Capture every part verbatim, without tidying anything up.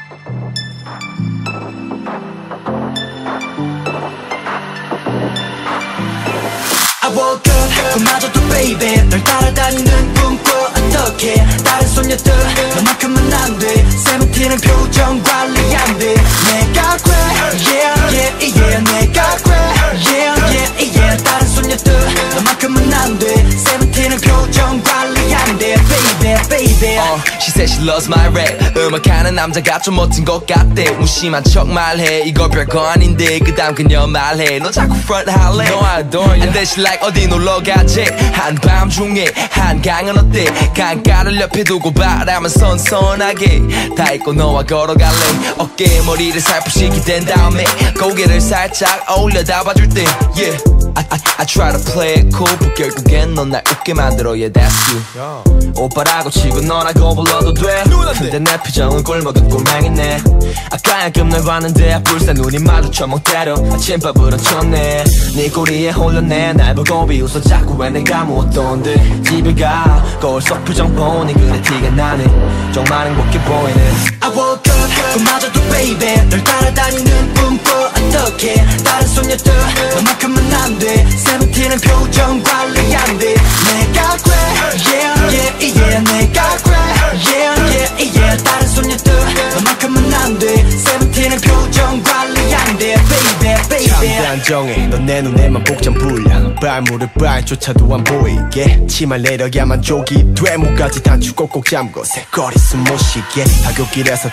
I woke up 그마저도 baby 널 따라다니는 꿈꿔 어떡해 다른 소녀들 너만큼은 안돼 세븐틴은 표정 관리 안돼 내가 그래 yeah yeah yeah 내가 그래 yeah yeah yeah 다른 소녀들 너만큼은 안돼 세븐틴은 표정 관리 안돼 baby baby uh, She said she loves my rap 음악하는 남자가 좀 멋진 것 같대 무심한 척 말해 이거 별거 아닌데 그 다음 그녀 말해 너 자꾸 front 할래 No I adore you And then she like 어디 놀러 가지 한밤중에 한강은 어때 강가를 옆에 두고 바람은 선선하게 다 잊고 너와 걸어갈래 어깨에 머리를 살포시 기댄 다음에 고개를 살짝 어울려 잡아줄 때 Yeah I, I, I try to play it cool but 결국엔 넌 날 웃게 만들어 Yeah that's you 오빠라고 치고 너라고 불러도 돼 근데 내 표정은 꿀먹은 꿀맹이네 아까 약금 널 봤는데 불사 눈이 마주쳐 멍 때려 아침밥을 얹혔네 네 꼬리에 홀렸네 날 보고 비웃어 자꾸 왜 내가 무엇던데 집에 가 거울 속 표정 보니 그래 티가 나네 정말 행복해 보이네 I woke up 그마저도 baby 널 따라다니는 꿈꿔 어떡해 다른 소녀들 너만큼은 안돼 세븐틴은 표정 관리 안돼 내가 그래 yeah yeah yeah 내가 그래 yeah yeah yeah 다른 소녀들 너만큼은 안돼 세븐틴은 표정 관리 안돼 baby baby 참 단정해 넌 내 눈에만 복장 불량 발무를 발조차도 안 보이게 치마를 내려야만 족이 돼 목까지 단추 꼭꼭 잠궈 새거리 숨 못 쉬게 학교길에서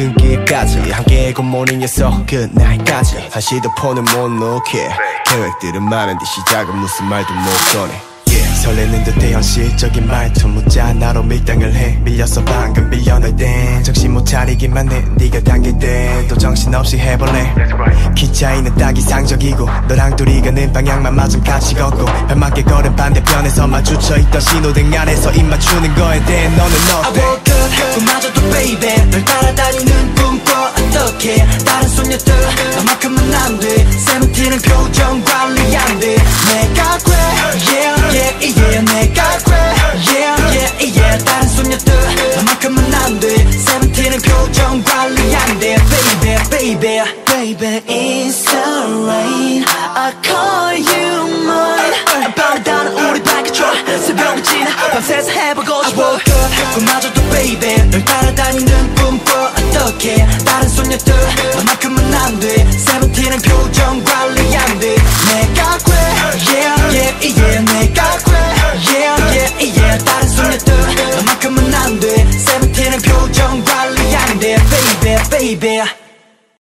퇴근길까지 함께 굿모닝에서 굿나잇까지 다시도 폰을 못 놓게 계획들은 많은데 시작은 무슨 말도 못 꺼내 설레는 듯해 현실적인 말투 묻자 나로 밀당을 해 밀려서 방금 빌려널 땐 정신 못 차리기만 해 네가 당길 때도 정신없이 해볼래 키 차이는 딱 이상적이고 너랑 둘이 가는 방향만 맞으면 같이 걷고 발맞게 걸은 반대편에서 마주쳐있던 신호등 안에서 입 맞추는 거에 대해 너는 어때? I woke up 그마저도 baby 널 따라다니는 꿈꿔 어떡해 다른 소녀들 너만큼은 안돼 세븐틴은 표정 관리 안돼 내가 그래 yeah yeah yeah 내가 그래 yeah yeah yeah 다른 소녀들 너만큼은 안돼 세븐틴은 표정 관리 안돼 baby baby baby it's the rain I call you mine 바라다는 우리 발끝으로 새벽이 지나 밤새서 해보고 싶어 I woke up 그마저도 baby 널 따라다니는 꿈꿔 어떡해 다른 소녀들 너만큼은 안돼 세븐틴은 표정 관리 안돼 내가 그래 yeah yeah yeah 내가 그래 yeah yeah yeah 다른 소녀들 너만큼은 안돼 세븐틴은 표정 관리 안돼 baby baby